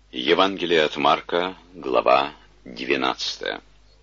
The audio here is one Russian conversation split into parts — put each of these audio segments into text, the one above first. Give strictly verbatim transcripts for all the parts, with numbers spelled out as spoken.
Евангелие от Марка, глава двенадцатая.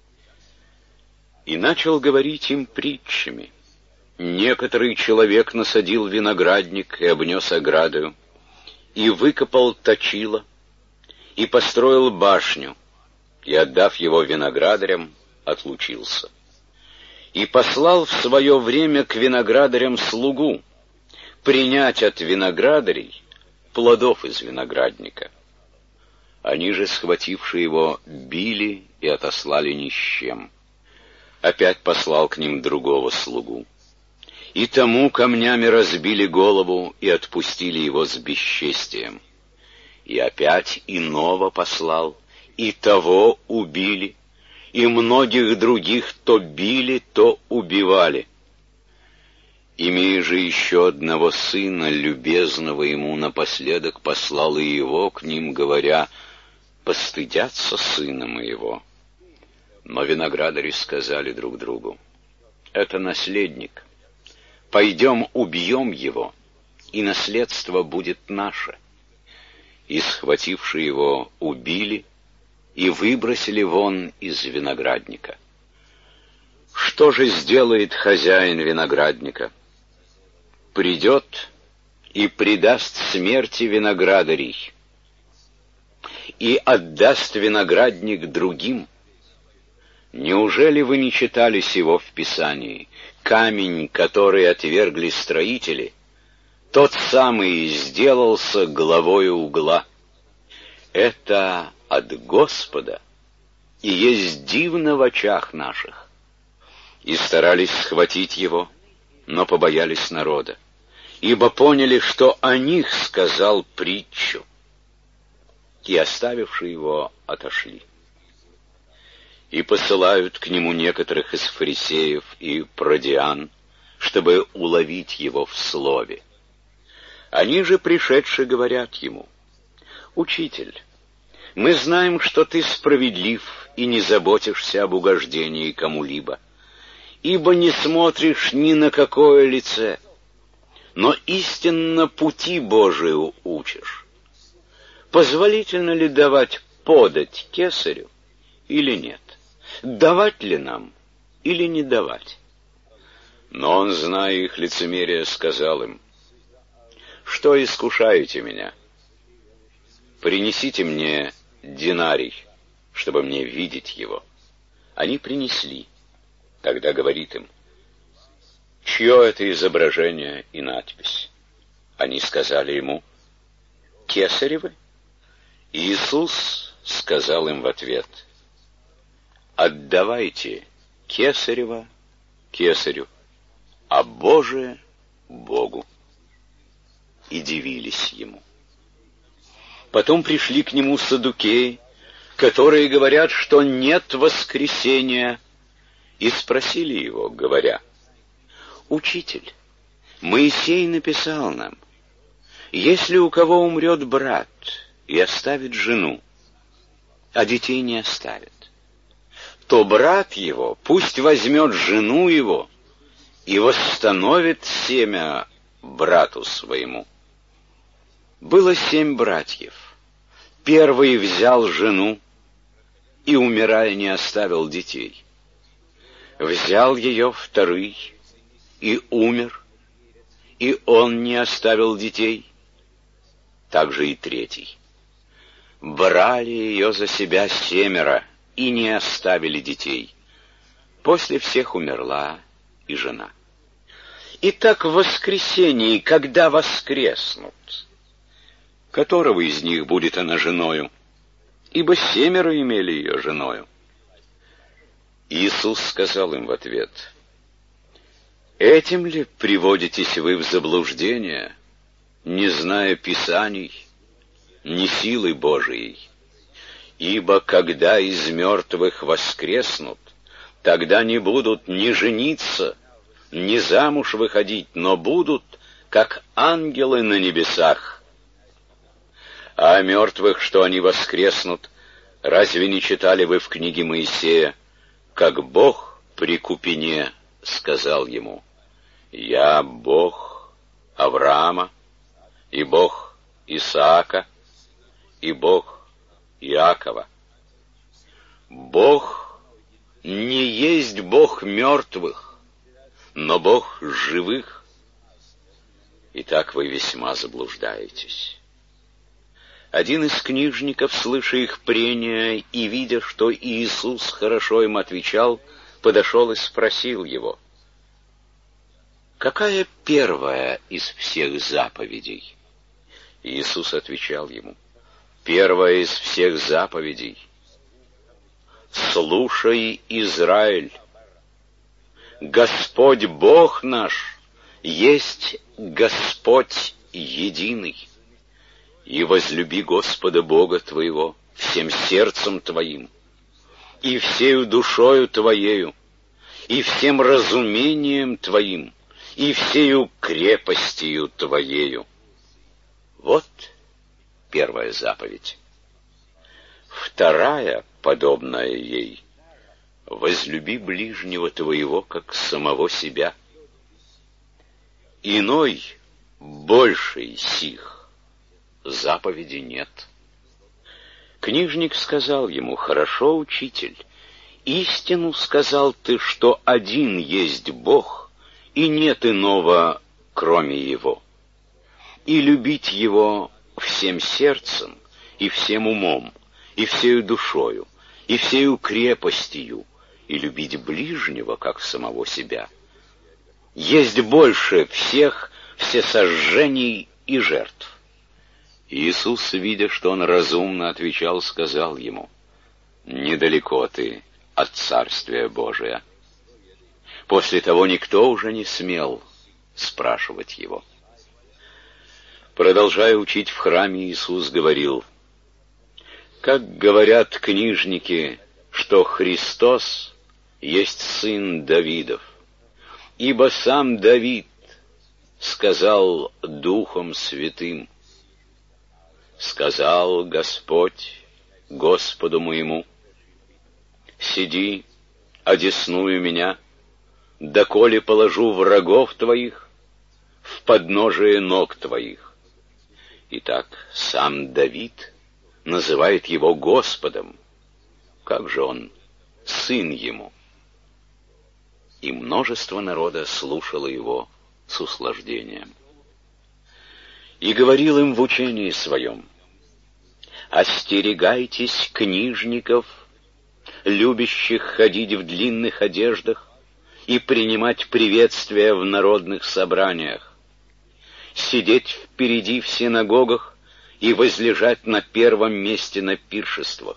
И начал говорить им притчами. Некоторый человек насадил виноградник и обнес оградою, и выкопал точило, и построил башню, и, отдав его виноградарям, отлучился. И послал в свое время к виноградарям слугу принять от виноградарей плодов из виноградника. Они же, схвативши его, били и отослали ни с чем. Опять послал к ним другого слугу. И тому камнями разбили голову и отпустили его с бесчестием. И опять иного послал, и того убили, и многих других то били, то убивали. Имея же еще одного сына, любезного ему, напоследок послал и его к ним, говоря: «Постыдятся сына моего». Но виноградари сказали друг другу: «Это наследник. Пойдем убьем его, и наследство будет наше». И, схвативши его, убили и выбросили вон из виноградника. Что же сделает хозяин виноградника? Придет и предаст смерти виноградарей, и отдаст виноградник другим. Неужели вы не читали сего в Писании? Камень, который отвергли строители, тот самый сделался главою угла. Это от Господа, и есть дивно в очах наших. И старались схватить его, но побоялись народа, ибо поняли, что о них сказал притчу. И, оставивши его, отошли. И посылают к нему некоторых из фарисеев и продиан, чтобы уловить его в слове. Они же, пришедшие, говорят ему: «Учитель, мы знаем, что ты справедлив и не заботишься об угождении кому-либо, ибо не смотришь ни на какое лице, но истинно пути Божию учишь. Позволительно ли давать подать кесарю или нет? Давать ли нам или не давать?» Но он, зная их лицемерие, сказал им: «Что искушаете меня? Принесите мне динарий, чтобы мне видеть его». Они принесли. Тогда говорит им: «Чье это изображение и надпись?» Они сказали ему: «Кесаревы». Иисус сказал им в ответ: «Отдавайте кесарева кесарю, а Божие Богу». И дивились ему. Потом пришли к нему саддукеи, которые говорят, что нет воскресения, и спросили его, говоря: «Учитель, Моисей написал нам: если у кого умрет брат и оставит жену, а детей не оставит, то брат его пусть возьмет жену его и восстановит семя брату своему. Было семь братьев. Первый взял жену и, умирая, не оставил детей. Взял ее второй и умер, и он не оставил детей. Также и третий. Брали ее за себя семеро и не оставили детей. После всех умерла и жена. Итак, в воскресении, когда воскреснут, которого из них будет она женою? Ибо семеро имели ее женою». Иисус сказал им в ответ: «Этим ли приводитесь вы в заблуждение, не зная Писаний, ни силы Божией? Ибо когда из мертвых воскреснут, тогда не будут ни жениться, ни замуж выходить, но будут, как ангелы на небесах. А о мертвых, что они воскреснут, разве не читали вы в книге Моисея, как Бог при Купине сказал ему: «Я Бог Авраама, и Бог Исаака, и Бог Иакова. Бог не есть Бог мертвых, но Бог живых. Итак, вы весьма заблуждаетесь. Один из книжников, слыша их прения и видя, что Иисус хорошо им отвечал, подошел и спросил его: «Какая первая из всех заповедей?» Иисус отвечал ему: «Первая из всех заповедей: слушай, Израиль, Господь Бог наш есть Господь единый, и возлюби Господа Бога твоего всем сердцем твоим, и всею душою твоею, и всем разумением твоим, и всею крепостью твоею». Вот первая заповедь. Вторая, подобная ей: возлюби ближнего твоего, как самого себя. Иной, большей сих заповеди нет. Книжник сказал ему: «Хорошо, учитель, истину сказал ты, что один есть Бог, и нет иного, кроме Его. И любить Его всем сердцем, и всем умом, и всею душою, и всею крепостью, и любить ближнего, как самого себя. Есть больше всех всесожжений и жертв». Иисус, видя, что он разумно отвечал, сказал ему: «Недалеко ты от Царствия Божия». После того никто уже не смел спрашивать его. Продолжая учить в храме, Иисус говорил: «Как говорят книжники, что Христос есть сын Давидов, ибо сам Давид сказал Духом Святым: сказал Господь Господу моему: сиди, одесную меня, доколе положу врагов твоих в подножие ног твоих». Итак, сам Давид называет его Господом. Как же он сын ему? И множество народа слушало его с услаждением. И говорил им в учении своем: «Остерегайтесь книжников, любящих ходить в длинных одеждах и принимать приветствия в народных собраниях, сидеть впереди в синагогах и возлежать на первом месте на пиршествах.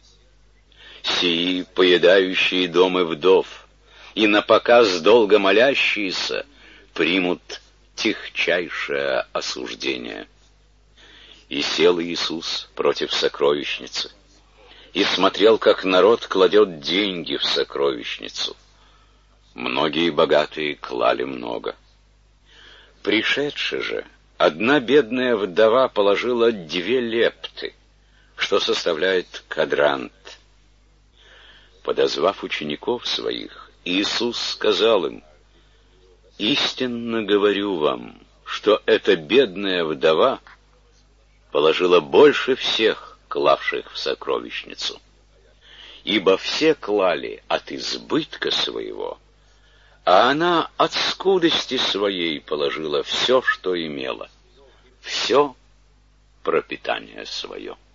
Сии, поедающие дома вдов и напоказ долго молящиеся, примут тихчайшее осуждение». И сел Иисус против сокровищницы, и смотрел, как народ кладет деньги в сокровищницу. Многие богатые клали много. Пришедши же, одна бедная вдова положила две лепты, что составляет квадрант. Подозвав учеников своих, Иисус сказал им: «Истинно говорю вам, что эта бедная вдова положила больше всех, клавших в сокровищницу. Ибо все клали от избытка своего, а она от скудости своей положила все, что имела, все пропитание свое».